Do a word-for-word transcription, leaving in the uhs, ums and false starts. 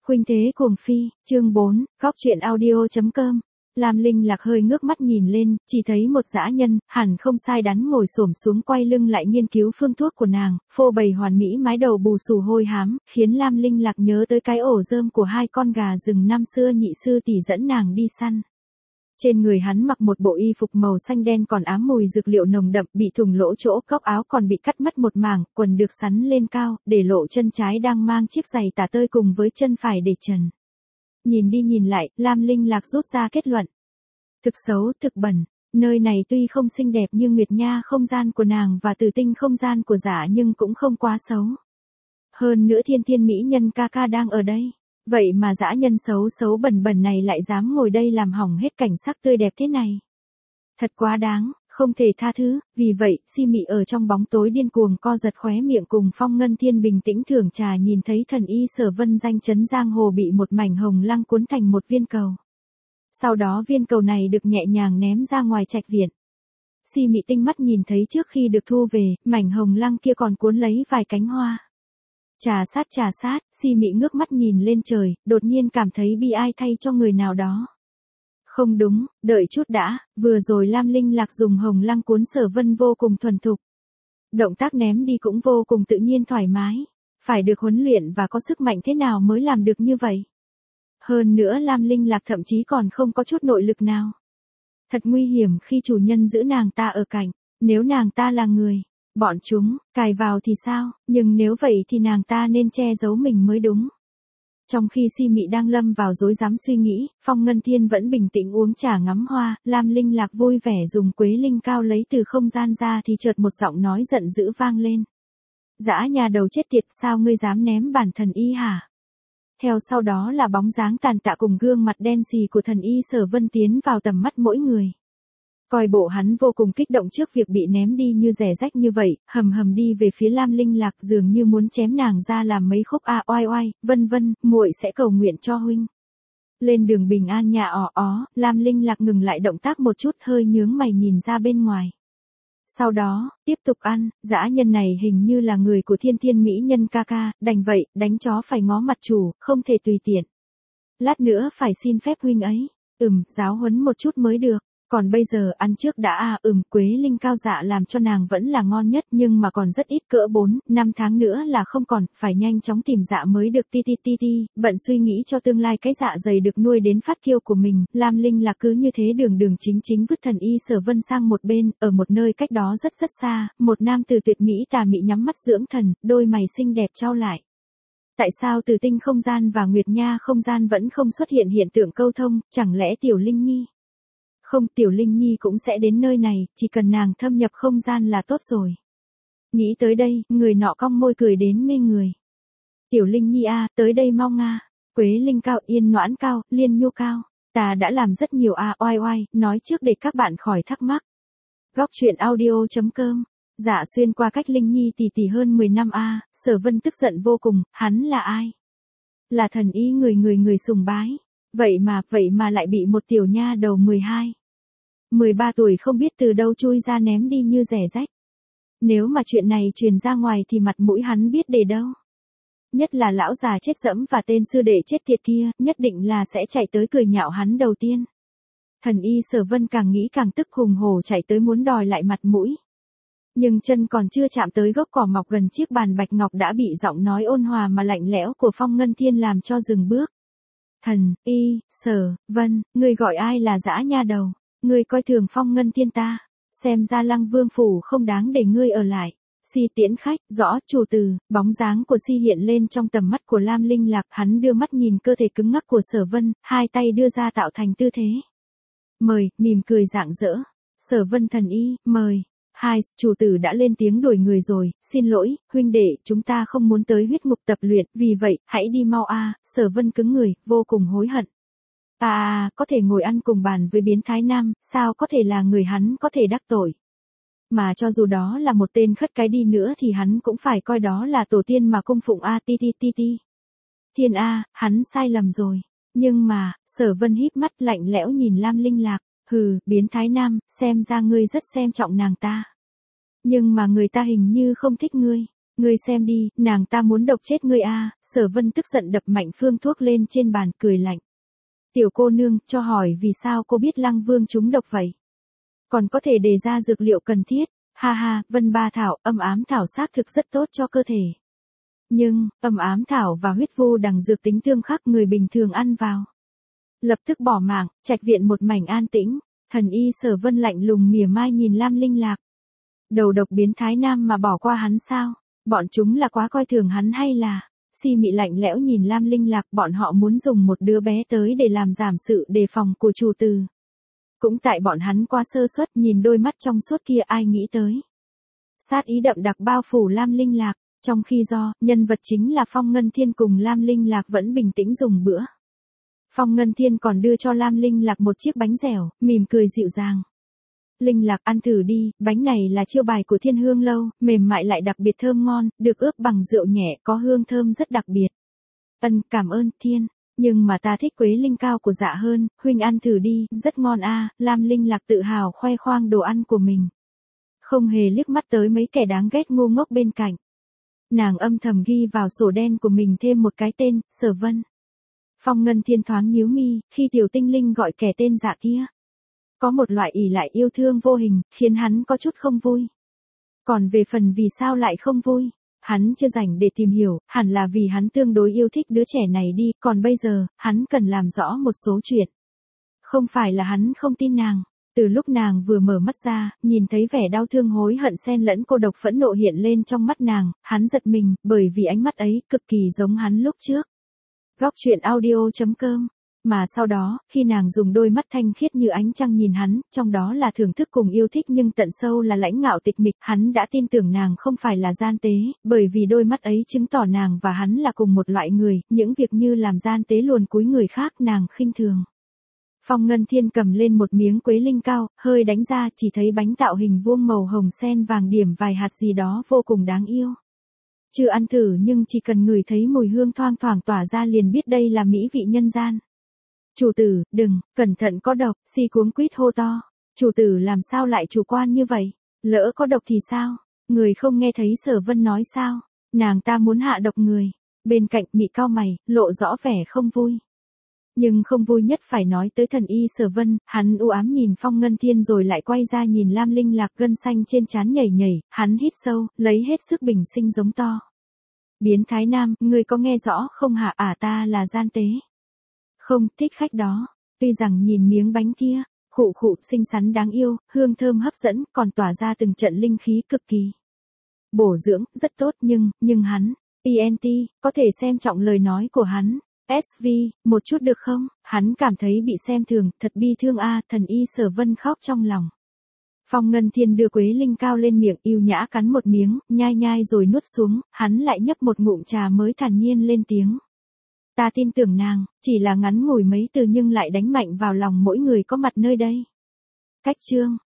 Khuynh thế cuồng phi, chương bốn, góc truyện audio.com. Lam Linh Lạc hơi ngước mắt nhìn lên, chỉ thấy một dã nhân, hẳn không sai đắn ngồi xổm xuống quay lưng lại nghiên cứu phương thuốc của nàng, phô bày hoàn mỹ mái đầu bù xù hôi hám, khiến Lam Linh Lạc nhớ tới cái ổ rơm của hai con gà rừng năm xưa nhị sư tỷ dẫn nàng đi săn. Trên người hắn mặc một bộ y phục màu xanh đen còn ám mùi dược liệu nồng đậm, bị thủng lỗ chỗ, góc áo còn bị cắt mất một mảng, quần được sắn lên cao, để lộ chân trái đang mang chiếc giày tả tơi cùng với chân phải để trần. Nhìn đi nhìn lại, Lam Linh Lạc rút ra kết luận. Thực xấu, thực bẩn, nơi này tuy không xinh đẹp như Nguyệt Nha không gian của nàng và Tử Tinh không gian của Giả nhưng cũng không quá xấu. Hơn nữa thiên thiên mỹ nhân ca ca đang ở đây. Vậy mà dã nhân xấu xấu bẩn bẩn này lại dám ngồi đây làm hỏng hết cảnh sắc tươi đẹp thế này. Thật quá đáng, không thể tha thứ, vì vậy, Si Mị ở trong bóng tối điên cuồng co giật khóe miệng cùng Phong Ngân Thiên bình tĩnh thưởng trà nhìn thấy thần y Sở Vân danh chấn giang hồ bị một mảnh hồng lăng cuốn thành một viên cầu. Sau đó viên cầu này được nhẹ nhàng ném ra ngoài trạch viện. Si Mị tinh mắt nhìn thấy trước khi được thu về, mảnh hồng lăng kia còn cuốn lấy vài cánh hoa. Trà sát trà sát, Si Mị ngước mắt nhìn lên trời, đột nhiên cảm thấy bi ai thay cho người nào đó. Không đúng, đợi chút đã, vừa rồi Lam Linh Lạc dùng hồng lăng cuốn Sở Vân vô cùng thuần thục. Động tác ném đi cũng vô cùng tự nhiên thoải mái. Phải được huấn luyện và có sức mạnh thế nào mới làm được như vậy? Hơn nữa Lam Linh Lạc thậm chí còn không có chút nội lực nào. Thật nguy hiểm khi chủ nhân giữ nàng ta ở cạnh, nếu nàng ta là người. Bọn chúng, cài vào thì sao, nhưng nếu vậy thì nàng ta nên che giấu mình mới đúng. Trong khi Si Mị đang lâm vào rối rắm suy nghĩ, Phong Ngân Thiên vẫn bình tĩnh uống trà ngắm hoa, Lam Linh Lạc vui vẻ dùng quế linh cao lấy từ không gian ra thì chợt một giọng nói giận dữ vang lên. Dã nhà đầu chết tiệt, sao ngươi dám ném bản thần y hả? Theo sau đó là bóng dáng tàn tạ cùng gương mặt đen xì của thần y Sở Vân tiến vào tầm mắt mỗi người. Coi bộ hắn vô cùng kích động trước việc bị ném đi như rẻ rách như vậy, hầm hầm đi về phía Lam Linh Lạc dường như muốn chém nàng ra làm mấy khúc a oai oai, vân vân, muội sẽ cầu nguyện cho huynh. Lên đường bình an nhà ó ó, Lam Linh Lạc ngừng lại động tác một chút hơi nhướng mày nhìn ra bên ngoài. Sau đó, tiếp tục ăn, dã nhân này hình như là người của thiên thiên mỹ nhân ca ca, đành vậy, đánh chó phải ngó mặt chủ, không thể tùy tiện. Lát nữa phải xin phép huynh ấy, ừm, giáo huấn một chút mới được. Còn bây giờ ăn trước đã à ừm quế linh cao dạ làm cho nàng vẫn là ngon nhất nhưng mà còn rất ít cỡ bốn, năm tháng nữa là không còn, phải nhanh chóng tìm dạ mới được ti ti ti ti, bận suy nghĩ cho tương lai cái dạ dày được nuôi đến phát kiêu của mình, Lam Linh Lạc cứ như thế đường đường chính chính vứt thần y Sở Vân sang một bên, ở một nơi cách đó rất rất xa, một nam từ tuyệt mỹ tà mị nhắm mắt dưỡng thần, đôi mày xinh đẹp trao lại. Tại sao Tử Tinh không gian và Nguyệt Nha không gian vẫn không xuất hiện hiện tượng câu thông, chẳng lẽ Tiểu Linh Nhi? Không, Tiểu Linh Nhi cũng sẽ đến nơi này, chỉ cần nàng thâm nhập không gian là tốt rồi. Nghĩ tới đây, người nọ cong môi cười đến mê người. Tiểu Linh Nhi a, tới đây mau nga. Quế linh cao, yên noãn cao, liên nhu cao. Ta đã làm rất nhiều a oai oai, nói trước để các bạn khỏi thắc mắc. Góc truyện audio.com. Dạ xuyên qua cách Linh Nhi tỷ tỷ hơn mười năm a, Sở Vân tức giận vô cùng, hắn là ai? Là thần y người người người sùng bái. Vậy mà, vậy mà lại bị một tiểu nha đầu mười hai, mười ba tuổi không biết từ đâu chui ra ném đi như rẻ rách. Nếu mà chuyện này truyền ra ngoài thì mặt mũi hắn biết để đâu. Nhất là lão già chết dẫm và tên sư đệ chết tiệt kia, nhất định là sẽ chạy tới cười nhạo hắn đầu tiên. Thần y Sở Vân càng nghĩ càng tức hùng hổ chạy tới muốn đòi lại mặt mũi. Nhưng chân còn chưa chạm tới gốc cỏ mọc gần chiếc bàn bạch ngọc đã bị giọng nói ôn hòa mà lạnh lẽo của Phong Ngân Thiên làm cho dừng bước. Thần, y, Sở, Vân, ngươi gọi ai là dã nha đầu, ngươi coi thường Phong Ngân Thiên ta, xem ra Lăng Vương phủ không đáng để ngươi ở lại. Si tiễn khách, rõ, chủ từ, bóng dáng của Si hiện lên trong tầm mắt của Lam Linh Lạc, hắn đưa mắt nhìn cơ thể cứng ngắc của Sở Vân, hai tay đưa ra tạo thành tư thế. Mời, mỉm cười rạng rỡ. Sở Vân thần y, mời. Hai, chủ tử đã lên tiếng đuổi người rồi, xin lỗi, huynh đệ, chúng ta không muốn tới huyết ngục tập luyện, vì vậy, hãy đi mau a. Sở Vân cứng người, vô cùng hối hận. À, à, có thể ngồi ăn cùng bàn với biến thái nam, sao có thể là người hắn có thể đắc tội. Mà cho dù đó là một tên khất cái đi nữa thì hắn cũng phải coi đó là tổ tiên mà cung phụng a ti ti ti ti. Thiên a, hắn sai lầm rồi. Nhưng mà, Sở Vân híp mắt lạnh lẽo nhìn Lam Linh Lạc. Hừ, biến thái nam, xem ra ngươi rất xem trọng nàng ta. Nhưng mà người ta hình như không thích ngươi. Ngươi xem đi, nàng ta muốn độc chết ngươi a. Sở Vân tức giận đập mạnh phương thuốc lên trên bàn, cười lạnh. Tiểu cô nương, cho hỏi vì sao cô biết Lăng Vương trúng độc vậy? Còn có thể đề ra dược liệu cần thiết. Ha ha, Vân Ba Thảo, âm ám thảo xác thực rất tốt cho cơ thể. Nhưng, âm ám thảo và huyết vu đằng dược tính tương khắc, người bình thường ăn vào lập tức bỏ mạng. Trạch viện một mảnh an tĩnh, thần y Sở Vân lạnh lùng mỉa mai nhìn Lam Linh Lạc. Đầu độc biến thái nam mà bỏ qua hắn sao? Bọn chúng là quá coi thường hắn hay là... Si Mị lạnh lẽo nhìn Lam Linh Lạc, bọn họ muốn dùng một đứa bé tới để làm giảm sự đề phòng của chủ tử. Cũng tại bọn hắn quá sơ suất, nhìn đôi mắt trong suốt kia ai nghĩ tới. Sát ý đậm đặc bao phủ Lam Linh Lạc, trong khi do, nhân vật chính là Phong Ngân Thiên cùng Lam Linh Lạc vẫn bình tĩnh dùng bữa. Phong Ngân Thiên còn đưa cho Lam Linh Lạc một chiếc bánh dẻo, mỉm cười dịu dàng. Linh Lạc ăn thử đi, bánh này là chiêu bài của Thiên Hương Lâu, mềm mại lại đặc biệt thơm ngon, được ướp bằng rượu nhẹ, có hương thơm rất đặc biệt. Ân, cảm ơn, Thiên. Nhưng mà ta thích quế linh cao của Dạ hơn, huynh ăn thử đi, rất ngon a. Lam Linh Lạc tự hào khoe khoang đồ ăn của mình. Không hề liếc mắt tới mấy kẻ đáng ghét ngu ngốc bên cạnh. Nàng âm thầm ghi vào sổ đen của mình thêm một cái tên, Sở Vân. Phong Ngân Thiên thoáng nhíu mi, khi tiểu tinh linh gọi kẻ tên Dạ kia. Có một loại ỷ lại yêu thương vô hình, khiến hắn có chút không vui. Còn về phần vì sao lại không vui, hắn chưa rảnh để tìm hiểu, hẳn là vì hắn tương đối yêu thích đứa trẻ này đi, còn bây giờ, hắn cần làm rõ một số chuyện. Không phải là hắn không tin nàng, từ lúc nàng vừa mở mắt ra, nhìn thấy vẻ đau thương hối hận xen lẫn cô độc phẫn nộ hiện lên trong mắt nàng, hắn giật mình, bởi vì ánh mắt ấy cực kỳ giống hắn lúc trước. Góc truyện audio chấm com. Mà sau đó, khi nàng dùng đôi mắt thanh khiết như ánh trăng nhìn hắn, trong đó là thưởng thức cùng yêu thích nhưng tận sâu là lãnh ngạo tịch mịch, hắn đã tin tưởng nàng không phải là gian tế, bởi vì đôi mắt ấy chứng tỏ nàng và hắn là cùng một loại người, những việc như làm gian tế luồn cúi người khác nàng khinh thường. Phong Ngân Thiên cầm lên một miếng quế linh cao, hơi đánh ra, chỉ thấy bánh tạo hình vuông màu hồng sen vàng điểm vài hạt gì đó vô cùng đáng yêu. Chưa ăn thử nhưng chỉ cần ngửi thấy mùi hương thoang thoảng tỏa ra liền biết đây là mỹ vị nhân gian. Chủ tử, đừng, cẩn thận có độc, Si cuống quýt hô to. Chủ tử làm sao lại chủ quan như vậy? Lỡ có độc thì sao? Người không nghe thấy Sở Vân nói sao? Nàng ta muốn hạ độc người. Bên cạnh Mị cau mày, lộ rõ vẻ không vui. Nhưng không vui nhất phải nói tới thần y Sở Vân, hắn u ám nhìn Phong Ngân Thiên rồi lại quay ra nhìn Lam Linh Lạc, gân xanh trên trán nhảy nhảy, hắn hít sâu, lấy hết sức bình sinh giống to. Biến thái nam, ngươi có nghe rõ không hả? À, ta là gian tế. Không, thích khách đó. Tuy rằng nhìn miếng bánh kia, khụ khụ xinh xắn đáng yêu, hương thơm hấp dẫn, còn tỏa ra từng trận linh khí cực kỳ bổ dưỡng, rất tốt nhưng, nhưng hắn, pê en tê, có thể xem trọng lời nói của hắn. ét vê, một chút được không? Hắn cảm thấy bị xem thường, thật bi thương a. Thần y Sở Vân khóc trong lòng. Phong Ngân Thiên đưa quế linh cao lên miệng, yêu nhã cắn một miếng, nhai nhai rồi nuốt xuống, hắn lại nhấp một ngụm trà mới thản nhiên lên tiếng. Ta tin tưởng nàng, chỉ là ngắn ngủi mấy từ nhưng lại đánh mạnh vào lòng mỗi người có mặt nơi đây. Cách chương